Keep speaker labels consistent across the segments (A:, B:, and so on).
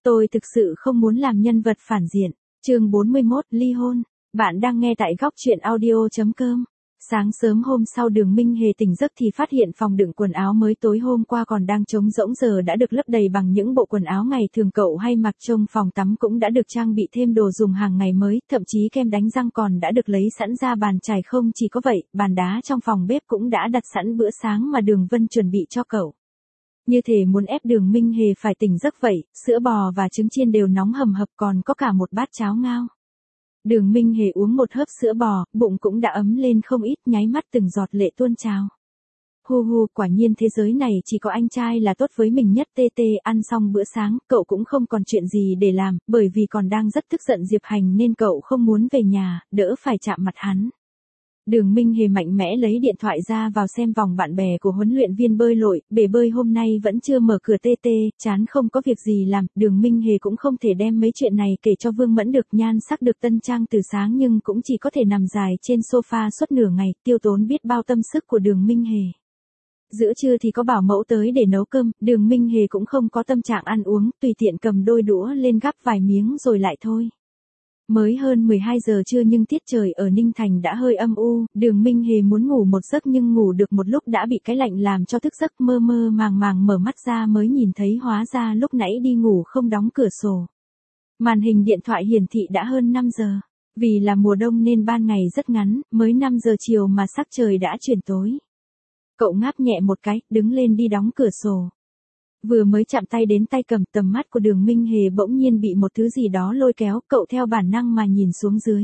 A: Tôi thực sự không muốn làm nhân vật phản diện. Chương 41, ly hôn. Bạn đang nghe tại góc truyện audio.com. Sáng sớm hôm sau Đường Minh Hề tỉnh giấc thì phát hiện phòng đựng quần áo mới tối hôm qua còn đang trống rỗng giờ đã được lấp đầy bằng những bộ quần áo ngày thường cậu hay mặc. Trong phòng tắm cũng đã được trang bị thêm đồ dùng hàng ngày mới, thậm chí kem đánh răng còn đã được lấy sẵn ra bàn chải. Không chỉ có vậy, bàn đá trong phòng bếp cũng đã đặt sẵn bữa sáng mà Đường Vân chuẩn bị cho cậu. Như thể muốn ép Đường Minh Hề phải tỉnh giấc vậy, sữa bò và trứng chiên đều nóng hầm hập, còn có cả một bát cháo ngao. Đường Minh Hề uống một hớp sữa bò, bụng cũng đã ấm lên không ít, nháy mắt từng giọt lệ tuôn trào. Hu hu, quả nhiên thế giới này chỉ có anh trai là tốt với mình nhất. Ăn xong bữa sáng, cậu cũng không còn chuyện gì để làm, bởi vì còn đang rất tức giận Diệp Hành nên cậu không muốn về nhà, đỡ phải chạm mặt hắn. Đường Minh Hề mạnh mẽ lấy điện thoại ra vào xem vòng bạn bè của huấn luyện viên bơi lội, bể bơi hôm nay vẫn chưa mở cửa. Chán không có việc gì làm, Đường Minh Hề cũng không thể đem mấy chuyện này kể cho Vương Mẫn được. Nhan sắc được tân trang từ sáng nhưng cũng chỉ có thể nằm dài trên sofa suốt nửa ngày, tiêu tốn biết bao tâm sức của Đường Minh Hề. Giữa trưa thì có bảo mẫu tới để nấu cơm, Đường Minh Hề cũng không có tâm trạng ăn uống, tùy tiện cầm đôi đũa lên gắp vài miếng rồi lại thôi. Mới hơn 12 giờ trưa nhưng tiết trời ở Ninh Thành đã hơi âm u, Đường Minh Hề muốn ngủ một giấc nhưng ngủ được một lúc đã bị cái lạnh làm cho thức giấc, mơ mơ màng màng mở mắt ra mới nhìn thấy hóa ra lúc nãy đi ngủ không đóng cửa sổ. Màn hình điện thoại hiển thị đã hơn 5 giờ. Vì là mùa đông nên ban ngày rất ngắn, mới 5 giờ chiều mà sắc trời đã chuyển tối. Cậu ngáp nhẹ một cái, đứng lên đi đóng cửa sổ. Vừa mới chạm tay đến tay cầm, tầm mắt của Đường Minh Hề bỗng nhiên bị một thứ gì đó lôi kéo, cậu theo bản năng mà nhìn xuống dưới.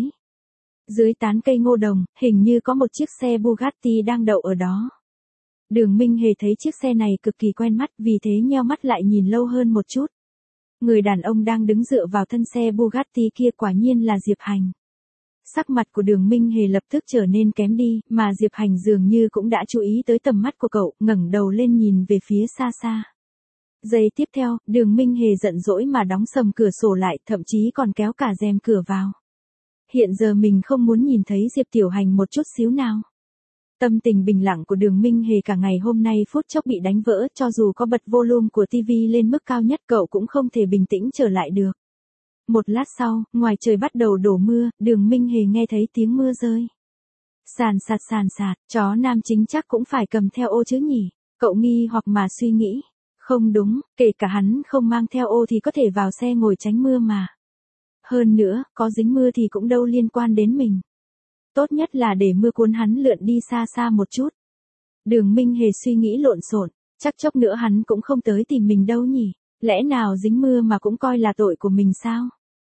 A: Dưới tán cây ngô đồng, hình như có một chiếc xe Bugatti đang đậu ở đó. Đường Minh Hề thấy chiếc xe này cực kỳ quen mắt, vì thế nheo mắt lại nhìn lâu hơn một chút. Người đàn ông đang đứng dựa vào thân xe Bugatti kia quả nhiên là Diệp Hành. Sắc mặt của Đường Minh Hề lập tức trở nên kém đi, mà Diệp Hành dường như cũng đã chú ý tới tầm mắt của cậu, ngẩng đầu lên nhìn về phía xa xa. Giây tiếp theo, Đường Minh Hề giận dỗi mà đóng sầm cửa sổ lại, thậm chí còn kéo cả rèm cửa vào. Hiện giờ mình không muốn nhìn thấy Diệp Tiểu Hành một chút xíu nào. Tâm tình bình lặng của Đường Minh Hề cả ngày hôm nay phút chốc bị đánh vỡ, cho dù có bật volume của TV lên mức cao nhất cậu cũng không thể bình tĩnh trở lại được. Một lát sau, ngoài trời bắt đầu đổ mưa, Đường Minh Hề nghe thấy tiếng mưa rơi. Sàn sạt, chó nam chính chắc cũng phải cầm theo ô chứ nhỉ? Cậu nghi hoặc mà suy nghĩ. Không đúng, kể cả hắn không mang theo ô thì có thể vào xe ngồi tránh mưa mà. Hơn nữa, có dính mưa thì cũng đâu liên quan đến mình. Tốt nhất là để mưa cuốn hắn lượn đi xa xa một chút. Đường Minh Hề suy nghĩ lộn xộn, chắc chốc nữa hắn cũng không tới tìm mình đâu nhỉ, lẽ nào dính mưa mà cũng coi là tội của mình sao?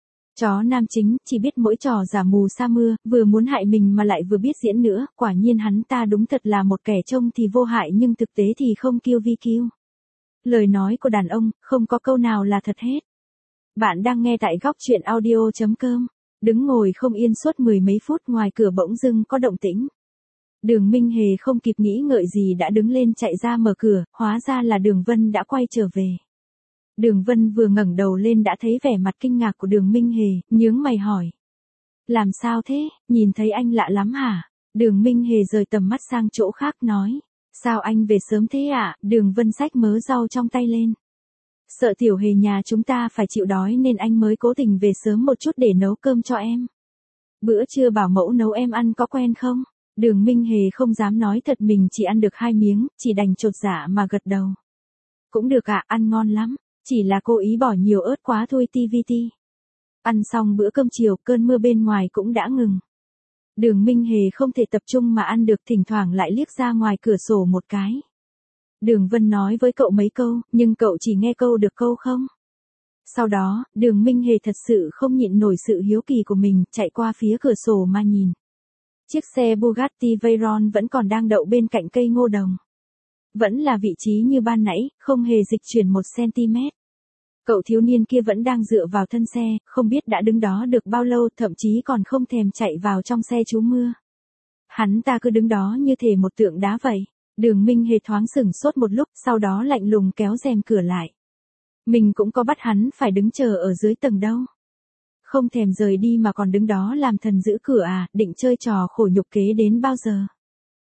A: Chó nam chính chỉ biết mỗi trò giả mù sa mưa, vừa muốn hại mình mà lại vừa biết diễn nữa, quả nhiên hắn ta đúng thật là một kẻ trông thì vô hại nhưng thực tế thì không kiêu vi kiêu. Lời nói của đàn ông, không có câu nào là thật hết. Bạn đang nghe tại góc truyện audio.com. Đứng ngồi không yên suốt mười mấy phút, ngoài cửa bỗng dưng có động tĩnh. Đường Minh Hề không kịp nghĩ ngợi gì đã đứng lên chạy ra mở cửa, hóa ra là Đường Vân đã quay trở về. Đường Vân vừa ngẩng đầu lên đã thấy vẻ mặt kinh ngạc của Đường Minh Hề, nhướng mày hỏi. Làm sao thế, nhìn thấy anh lạ lắm hả? Đường Minh Hề rời tầm mắt sang chỗ khác nói. Sao anh về sớm thế ạ? Đường Vân xách mớ rau trong tay lên. Sợ Tiểu Hề nhà chúng ta phải chịu đói nên anh mới cố tình về sớm một chút để nấu cơm cho em. Bữa trưa bảo mẫu nấu em ăn có quen không? Đường Minh Hề không dám nói thật mình chỉ ăn được 2 miếng, chỉ đành chột dạ mà gật đầu. Cũng được ạ, ăn ngon lắm, chỉ là cô ý bỏ nhiều ớt quá thôi. Ăn xong bữa cơm chiều, cơn mưa bên ngoài cũng đã ngừng. Đường Minh Hề không thể tập trung mà ăn được, thỉnh thoảng lại liếc ra ngoài cửa sổ một cái. Đường Vân nói với cậu mấy câu, nhưng cậu chỉ nghe câu được câu không. Sau đó, Đường Minh Hề thật sự không nhịn nổi sự hiếu kỳ của mình, chạy qua phía cửa sổ mà nhìn. Chiếc xe Bugatti Veyron vẫn còn đang đậu bên cạnh cây ngô đồng. Vẫn là vị trí như ban nãy, không hề dịch chuyển 1cm. Cậu thiếu niên kia vẫn đang dựa vào thân xe, không biết đã đứng đó được bao lâu, thậm chí còn không thèm chạy vào trong xe trú mưa. Hắn ta cứ đứng đó như thể một tượng đá vậy. Đường Minh Hề thoáng sửng sốt một lúc, sau đó lạnh lùng kéo rèm cửa lại. Mình cũng có bắt hắn phải đứng chờ ở dưới tầng đâu. Không thèm rời đi mà còn đứng đó làm thần giữ cửa à, định chơi trò khổ nhục kế đến bao giờ?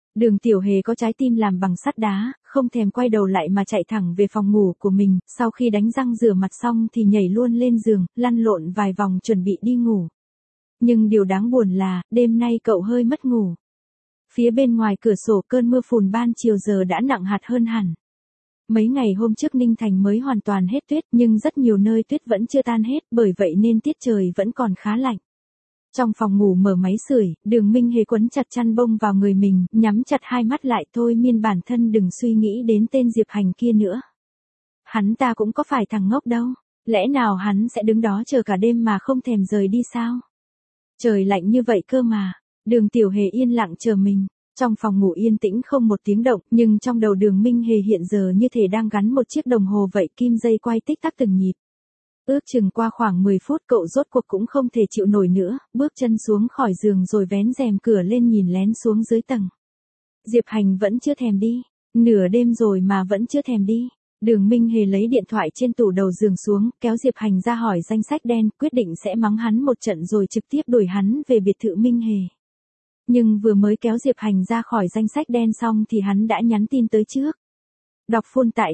A: Đường Tiểu Hề có trái tim làm bằng sắt đá, không thèm quay đầu lại mà chạy thẳng về phòng ngủ của mình, sau khi đánh răng rửa mặt xong thì nhảy luôn lên giường, lăn lộn vài vòng chuẩn bị đi ngủ. Nhưng điều đáng buồn là, đêm nay cậu hơi mất ngủ. Phía bên ngoài cửa sổ cơn mưa phùn ban chiều giờ đã nặng hạt hơn hẳn. Mấy ngày hôm trước Ninh Thành mới hoàn toàn hết tuyết nhưng rất nhiều nơi tuyết vẫn chưa tan hết, bởi vậy nên tiết trời vẫn còn khá lạnh. Trong phòng ngủ mở máy sưởi, Đường Minh Hề quấn chặt chăn bông vào người mình, nhắm chặt hai mắt lại thôi miên bản thân đừng suy nghĩ đến tên Diệp Hành kia nữa. Hắn ta cũng có phải thằng ngốc đâu, lẽ nào hắn sẽ đứng đó chờ cả đêm mà không thèm rời đi sao? Trời lạnh như vậy cơ mà. Đường Tiểu Hề yên lặng chờ mình. Trong phòng ngủ yên tĩnh không một tiếng động, nhưng trong đầu Đường Minh Hề hiện giờ như thể đang gắn một chiếc đồng hồ vậy, kim dây quay tích tắc từng nhịp. Ước chừng qua khoảng 10 phút cậu rốt cuộc cũng không thể chịu nổi nữa, bước chân xuống khỏi giường rồi vén rèm cửa lên nhìn lén xuống dưới tầng. Diệp Hành vẫn chưa thèm đi, nửa đêm rồi mà vẫn chưa thèm đi. Đường Minh Hề lấy điện thoại trên tủ đầu giường xuống, kéo Diệp Hành ra hỏi danh sách đen, quyết định sẽ mắng hắn một trận rồi trực tiếp đuổi hắn về biệt thự Minh Hề. Nhưng vừa mới kéo Diệp Hành ra khỏi danh sách đen xong thì hắn đã nhắn tin tới trước. Đọc full tại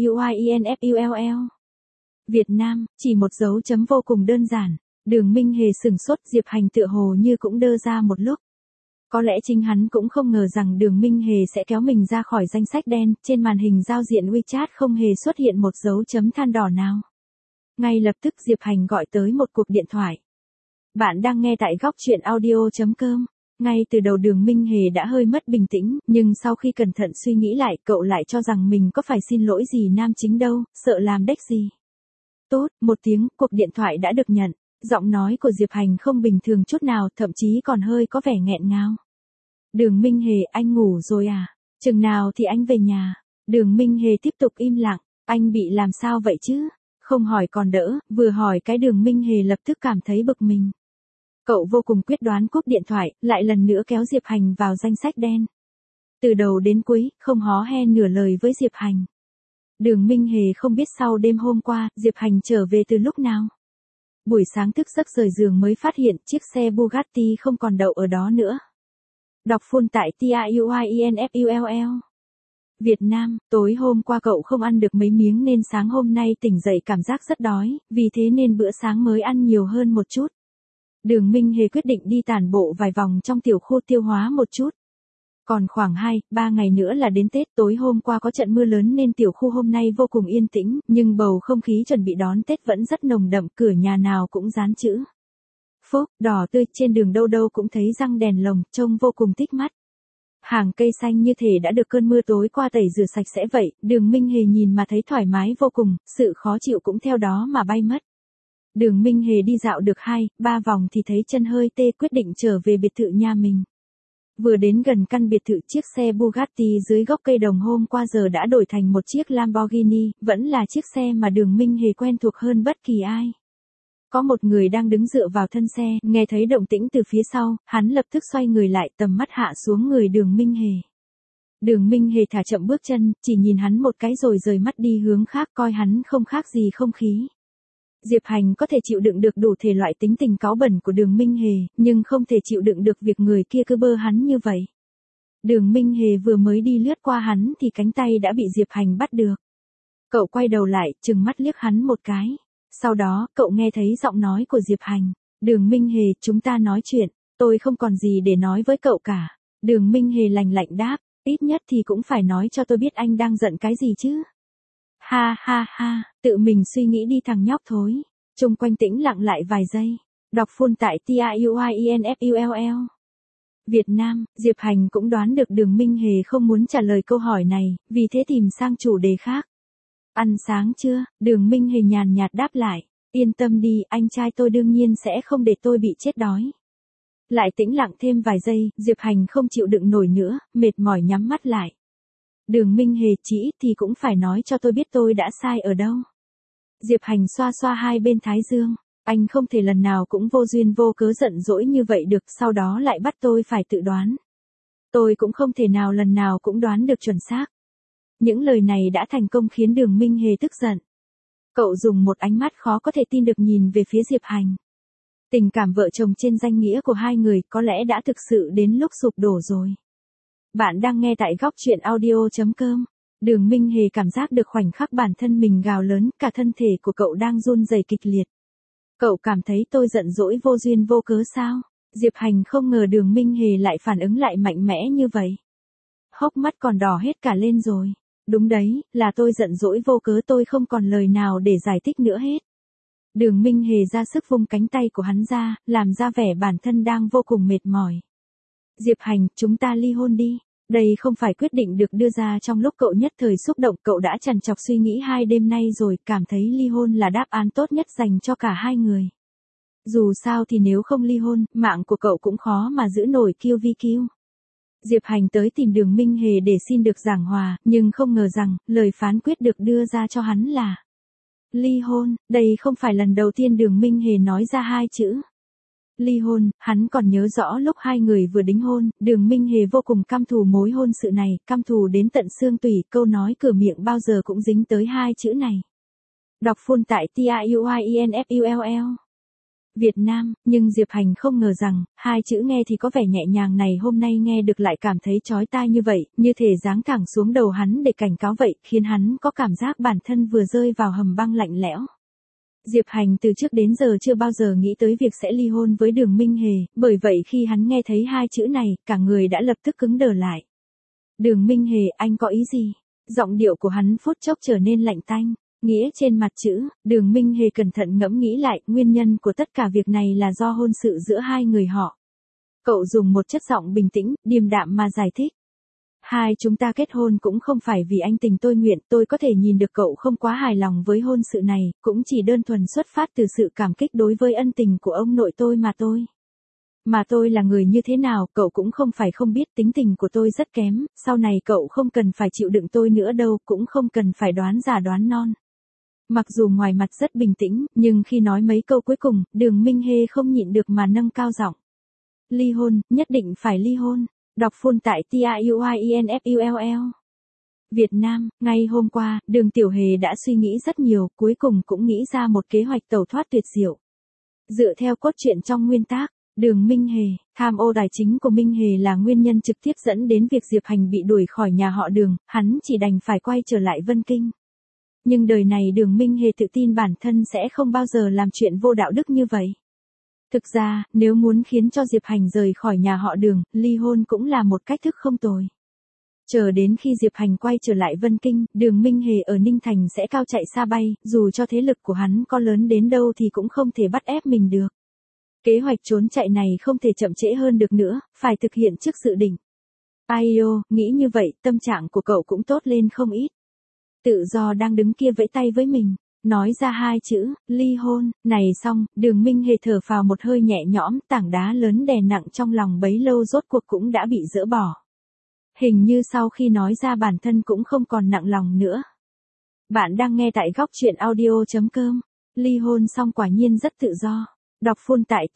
A: TIUINFULL. Việt Nam, chỉ một dấu chấm vô cùng đơn giản. Đường Minh Hề sửng sốt, Diệp Hành tựa hồ như cũng đơ ra một lúc. Có lẽ chính hắn cũng không ngờ rằng Đường Minh Hề sẽ kéo mình ra khỏi danh sách đen, trên màn hình giao diện WeChat không hề xuất hiện một dấu chấm than đỏ nào. Ngay lập tức Diệp Hành gọi tới một cuộc điện thoại. Bạn đang nghe tại góc truyện audio.com. Ngay từ đầu Đường Minh Hề đã hơi mất bình tĩnh, nhưng sau khi cẩn thận suy nghĩ lại cậu lại cho rằng mình có phải xin lỗi gì nam chính đâu, sợ làm đếch gì. Tốt, một tiếng, cuộc điện thoại đã được nhận. Giọng nói của Diệp Hành không bình thường chút nào, thậm chí còn hơi có vẻ nghẹn ngào. Đường Minh Hề, anh ngủ rồi à? Chừng nào thì anh về nhà? Đường Minh Hề tiếp tục im lặng. Anh bị làm sao vậy chứ? Không hỏi còn đỡ, vừa hỏi cái Đường Minh Hề lập tức cảm thấy bực mình. Cậu vô cùng quyết đoán cúp điện thoại, lại lần nữa kéo Diệp Hành vào danh sách đen. Từ đầu đến cuối, không hó he nửa lời với Diệp Hành. Đường Minh Hề không biết sau đêm hôm qua, Diệp Hành trở về từ lúc nào. Buổi sáng thức giấc rời giường mới phát hiện chiếc xe Bugatti không còn đậu ở đó nữa. Đọc full tại TIUINFULL. Việt Nam, tối hôm qua cậu không ăn được mấy miếng nên sáng hôm nay tỉnh dậy cảm giác rất đói, vì thế nên bữa sáng mới ăn nhiều hơn một chút. Đường Minh Hề quyết định đi tản bộ vài vòng trong tiểu khu tiêu hóa một chút. Còn khoảng 2-3 ngày nữa là đến Tết, tối hôm qua có trận mưa lớn nên tiểu khu hôm nay vô cùng yên tĩnh, nhưng bầu không khí chuẩn bị đón Tết vẫn rất nồng đậm, cửa nhà nào cũng dán chữ Phúc, đỏ tươi, trên đường đâu đâu cũng thấy răng đèn lồng, trông vô cùng thích mắt. Hàng cây xanh như thể đã được cơn mưa tối qua tẩy rửa sạch sẽ vậy, Đường Minh Hề nhìn mà thấy thoải mái vô cùng, sự khó chịu cũng theo đó mà bay mất. Đường Minh Hề đi dạo được 2-3 vòng thì thấy chân hơi tê, quyết định trở về biệt thự nhà mình. Vừa đến gần căn biệt thự, chiếc xe Bugatti dưới gốc cây đồng hôm qua giờ đã đổi thành một chiếc Lamborghini, vẫn là chiếc xe mà Đường Minh Hề quen thuộc hơn bất kỳ ai. Có một người đang đứng dựa vào thân xe, nghe thấy động tĩnh từ phía sau, hắn lập tức xoay người lại, tầm mắt hạ xuống người Đường Minh Hề. Đường Minh Hề thả chậm bước chân, chỉ nhìn hắn một cái rồi rời mắt đi hướng khác, coi hắn không khác gì không khí. Diệp Hành có thể chịu đựng được đủ thể loại tính tình cáu bẩn của Đường Minh Hề, nhưng không thể chịu đựng được việc người kia cứ bơ hắn như vậy. Đường Minh Hề vừa mới đi lướt qua hắn thì cánh tay đã bị Diệp Hành bắt được. Cậu quay đầu lại, trừng mắt liếc hắn một cái. Sau đó, cậu nghe thấy giọng nói của Diệp Hành. Đường Minh Hề, chúng ta nói chuyện, tôi không còn gì để nói với cậu cả. Đường Minh Hề lạnh lạnh đáp, ít nhất thì cũng phải nói cho tôi biết anh đang giận cái gì chứ. Ha ha ha, tự mình suy nghĩ đi thằng nhóc thối. Chung quanh tĩnh lặng lại vài giây. Đọc full tại TIUINFULL. Việt Nam, Diệp Hành cũng đoán được Đường Minh Hề không muốn trả lời câu hỏi này, vì thế tìm sang chủ đề khác. Ăn sáng chưa? Đường Minh Hề nhàn nhạt đáp lại. Yên tâm đi, anh trai tôi đương nhiên sẽ không để tôi bị chết đói. Lại tĩnh lặng thêm vài giây, Diệp Hành không chịu đựng nổi nữa, mệt mỏi nhắm mắt lại. Đường Minh Hề, chỉ ít thì cũng phải nói cho tôi biết tôi đã sai ở đâu. Diệp Hành xoa xoa hai bên thái dương. Anh không thể lần nào cũng vô duyên vô cớ giận dỗi như vậy được, sau đó lại bắt tôi phải tự đoán. Tôi cũng không thể nào lần nào cũng đoán được chuẩn xác. Những lời này đã thành công khiến Đường Minh Hề tức giận. Cậu dùng một ánh mắt khó có thể tin được nhìn về phía Diệp Hành. Tình cảm vợ chồng trên danh nghĩa của hai người có lẽ đã thực sự đến lúc sụp đổ rồi. Bạn đang nghe tại góc chuyện audio.com. Đường Minh Hề cảm giác được khoảnh khắc bản thân mình gào lớn, cả thân thể của cậu đang run rẩy kịch liệt. Cậu cảm thấy tôi giận dỗi vô duyên vô cớ sao? Diệp Hành không ngờ Đường Minh Hề lại phản ứng lại mạnh mẽ như vậy. Hốc mắt còn đỏ hết cả lên rồi. Đúng đấy, là tôi giận dỗi vô cớ, tôi không còn lời nào để giải thích nữa hết. Đường Minh Hề ra sức vung cánh tay của hắn ra, làm ra vẻ bản thân đang vô cùng mệt mỏi. Diệp Hành, chúng ta ly hôn đi. Đây không phải quyết định được đưa ra trong lúc cậu nhất thời xúc động, cậu đã trằn trọc suy nghĩ 2 đêm nay rồi, cảm thấy ly hôn là đáp án tốt nhất dành cho cả hai người. Dù sao thì nếu không ly hôn, mạng của cậu cũng khó mà giữ nổi QVQ. Diệp Hành tới tìm Đường Minh Hề để xin được giảng hòa, nhưng không ngờ rằng, lời phán quyết được đưa ra cho hắn là ly hôn. Đây không phải lần đầu tiên Đường Minh Hề nói ra 2 chữ ly hôn. Hắn còn nhớ rõ lúc hai người vừa đính hôn, Đường Minh Hề vô cùng căm thù mối hôn sự này, căm thù đến tận xương tủy, câu nói cửa miệng bao giờ cũng dính tới 2 chữ này. Đọc full tại TIUINFULL Việt Nam, nhưng Diệp Hành không ngờ rằng, 2 chữ nghe thì có vẻ nhẹ nhàng này hôm nay nghe được lại cảm thấy chói tai như vậy, như thể giáng thẳng xuống đầu hắn để cảnh cáo vậy, khiến hắn có cảm giác bản thân vừa rơi vào hầm băng lạnh lẽo. Diệp Hành từ trước đến giờ chưa bao giờ nghĩ tới việc sẽ ly hôn với Đường Minh Hề, bởi vậy khi hắn nghe thấy 2 chữ này, cả người đã lập tức cứng đờ lại. Đường Minh Hề, anh có ý gì? Giọng điệu của hắn phút chốc trở nên lạnh tanh. Nghĩa trên mặt chữ, Đường Minh Hề cẩn thận ngẫm nghĩ lại, nguyên nhân của tất cả việc này là do hôn sự giữa hai người họ. Cậu dùng một chất giọng bình tĩnh, điềm đạm mà giải thích. Chúng ta kết hôn cũng không phải vì anh tình tôi nguyện, tôi có thể nhìn được cậu không quá hài lòng với hôn sự này, cũng chỉ đơn thuần xuất phát từ sự cảm kích đối với ân tình của ông nội tôi mà thôi. Mà tôi là người như thế nào, cậu cũng không phải không biết, tính tình của tôi rất kém, sau này cậu không cần phải chịu đựng tôi nữa đâu, cũng không cần phải đoán già đoán non. Mặc dù ngoài mặt rất bình tĩnh, nhưng khi nói mấy câu cuối cùng, Đường Minh Hề không nhịn được mà nâng cao giọng. Ly hôn, nhất định phải ly hôn. Đọc full tại TIUINFULL Việt Nam, ngay hôm qua, Đường Tiểu Hề đã suy nghĩ rất nhiều, cuối cùng cũng nghĩ ra một kế hoạch tẩu thoát tuyệt diệu. Dựa theo cốt truyện trong nguyên tác, Đường Minh Hề, tham ô tài chính của Minh Hề là nguyên nhân trực tiếp dẫn đến việc Diệp Hành bị đuổi khỏi nhà họ Đường, hắn chỉ đành phải quay trở lại Vân Kinh. Nhưng đời này Đường Minh Hề tự tin bản thân sẽ không bao giờ làm chuyện vô đạo đức như vậy. Thực ra, nếu muốn khiến cho Diệp Hành rời khỏi nhà họ Đường, ly hôn cũng là một cách thức không tồi. Chờ đến khi Diệp Hành quay trở lại Vân Kinh, Đường Minh Hề ở Ninh Thành sẽ cao chạy xa bay, dù cho thế lực của hắn có lớn đến đâu thì cũng không thể bắt ép mình được. Kế hoạch trốn chạy này không thể chậm trễ hơn được nữa, phải thực hiện trước dự định. Aio, nghĩ như vậy, tâm trạng của cậu cũng tốt lên không ít. Tự do đang đứng kia vẫy tay với mình. Nói ra 2 chữ, ly hôn, này xong, Đường Minh Hề thở phào một hơi nhẹ nhõm, tảng đá lớn đè nặng trong lòng bấy lâu rốt cuộc cũng đã bị dỡ bỏ. Hình như sau khi nói ra bản thân cũng không còn nặng lòng nữa. Bạn đang nghe tại góc chuyện audio.com. Ly hôn xong quả nhiên rất tự do. Đọc full tại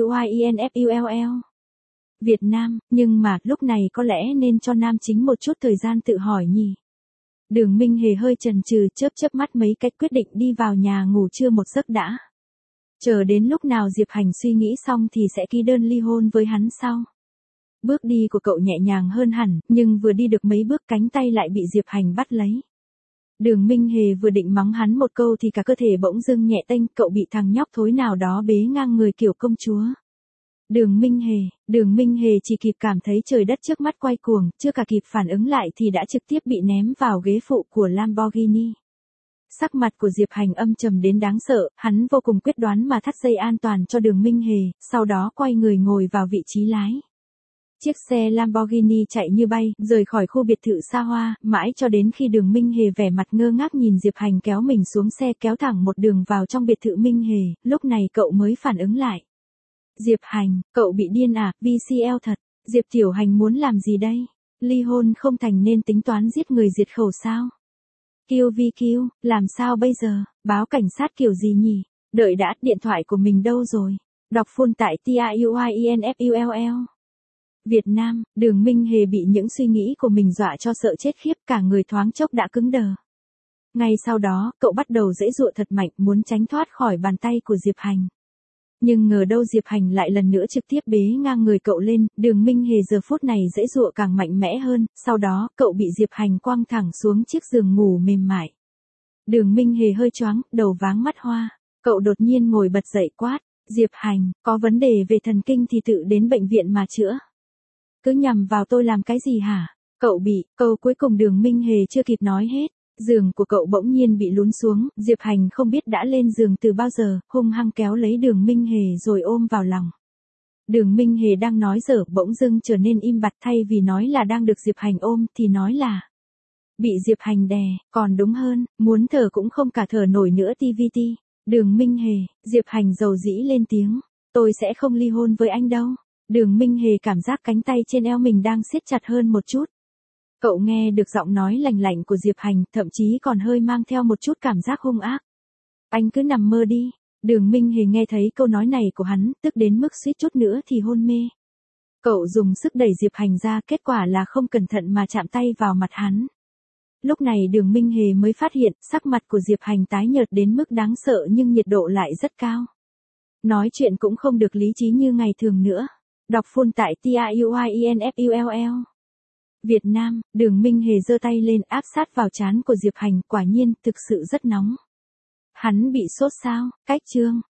A: TIUINFULL Việt Nam, nhưng mà lúc này có lẽ nên cho nam chính một chút thời gian tự hỏi nhỉ. Đường Minh Hề hơi chần chừ, chớp mắt mấy cách quyết định đi vào nhà ngủ trưa một giấc đã. Chờ đến lúc nào Diệp Hành suy nghĩ xong thì sẽ ký đơn ly hôn với hắn sau. Bước đi của cậu nhẹ nhàng hơn hẳn, nhưng vừa đi được mấy bước cánh tay lại bị Diệp Hành bắt lấy. Đường Minh Hề vừa định mắng hắn một câu thì cả cơ thể bỗng dưng nhẹ tênh, cậu bị thằng nhóc thối nào đó bế ngang người kiểu công chúa. Đường Minh Hề chỉ kịp cảm thấy trời đất trước mắt quay cuồng, chưa cả kịp phản ứng lại thì đã trực tiếp bị ném vào ghế phụ của Lamborghini. Sắc mặt của Diệp Hành âm trầm đến đáng sợ, hắn vô cùng quyết đoán mà thắt dây an toàn cho Đường Minh Hề, sau đó quay người ngồi vào vị trí lái. Chiếc xe Lamborghini chạy như bay, rời khỏi khu biệt thự xa hoa, mãi cho đến khi Đường Minh Hề vẻ mặt ngơ ngác nhìn Diệp Hành kéo mình xuống xe kéo thẳng một đường vào trong biệt thự Minh Hề, lúc này cậu mới phản ứng lại. Diệp Hành, cậu bị điên à, VCL thật, Diệp Tiểu Hành muốn làm gì đây? Ly hôn không thành nên tính toán giết người diệt khẩu sao? QVQ, làm sao bây giờ, báo cảnh sát kiểu gì nhỉ? Đợi đã, điện thoại của mình đâu rồi? Đọc full tại TIUINFULL Việt Nam, Đường Minh Hề bị những suy nghĩ của mình dọa cho sợ chết khiếp, cả người thoáng chốc đã cứng đờ. Ngay sau đó, cậu bắt đầu giãy giụa thật mạnh muốn tránh thoát khỏi bàn tay của Diệp Hành. Nhưng ngờ đâu Diệp Hành lại lần nữa trực tiếp bế ngang người cậu lên, Đường Minh Hề giờ phút này giãy giụa càng mạnh mẽ hơn, sau đó cậu bị Diệp Hành quăng thẳng xuống chiếc giường ngủ mềm mại. Đường Minh Hề hơi choáng, đầu váng mắt hoa, cậu đột nhiên ngồi bật dậy quát, Diệp Hành, có vấn đề về thần kinh thì tự đến bệnh viện mà chữa. Cứ nhằm vào tôi làm cái gì hả? Cậu bị, câu cuối cùng Đường Minh Hề chưa kịp nói hết. Giường của cậu bỗng nhiên bị lún xuống, Diệp Hành không biết đã lên giường từ bao giờ, hung hăng kéo lấy Đường Minh Hề rồi ôm vào lòng. Đường Minh Hề đang nói dở bỗng dưng trở nên im bặt, thay vì nói là đang được Diệp Hành ôm thì nói là bị Diệp Hành đè, còn đúng hơn, muốn thở cũng không cả thở nổi nữa TVT. Đường Minh Hề, Diệp Hành dầu dĩ lên tiếng, tôi sẽ không ly hôn với anh đâu. Đường Minh Hề cảm giác cánh tay trên eo mình đang siết chặt hơn một chút. Cậu nghe được giọng nói lành lạnh của Diệp Hành, thậm chí còn hơi mang theo một chút cảm giác hung ác. Anh cứ nằm mơ đi. Đường Minh Hề nghe thấy câu nói này của hắn, tức đến mức suýt chút nữa thì hôn mê. Cậu dùng sức đẩy Diệp Hành ra, kết quả là không cẩn thận mà chạm tay vào mặt hắn. Lúc này Đường Minh Hề mới phát hiện, sắc mặt của Diệp Hành tái nhợt đến mức đáng sợ nhưng nhiệt độ lại rất cao. Nói chuyện cũng không được lý trí như ngày thường nữa. Đọc full tại TIUINFULL. Việt Nam, Đường Minh Hề giơ tay lên áp sát vào trán của Diệp Hành, quả nhiên, thực sự rất nóng. Hắn bị sốt sao? Cách chương.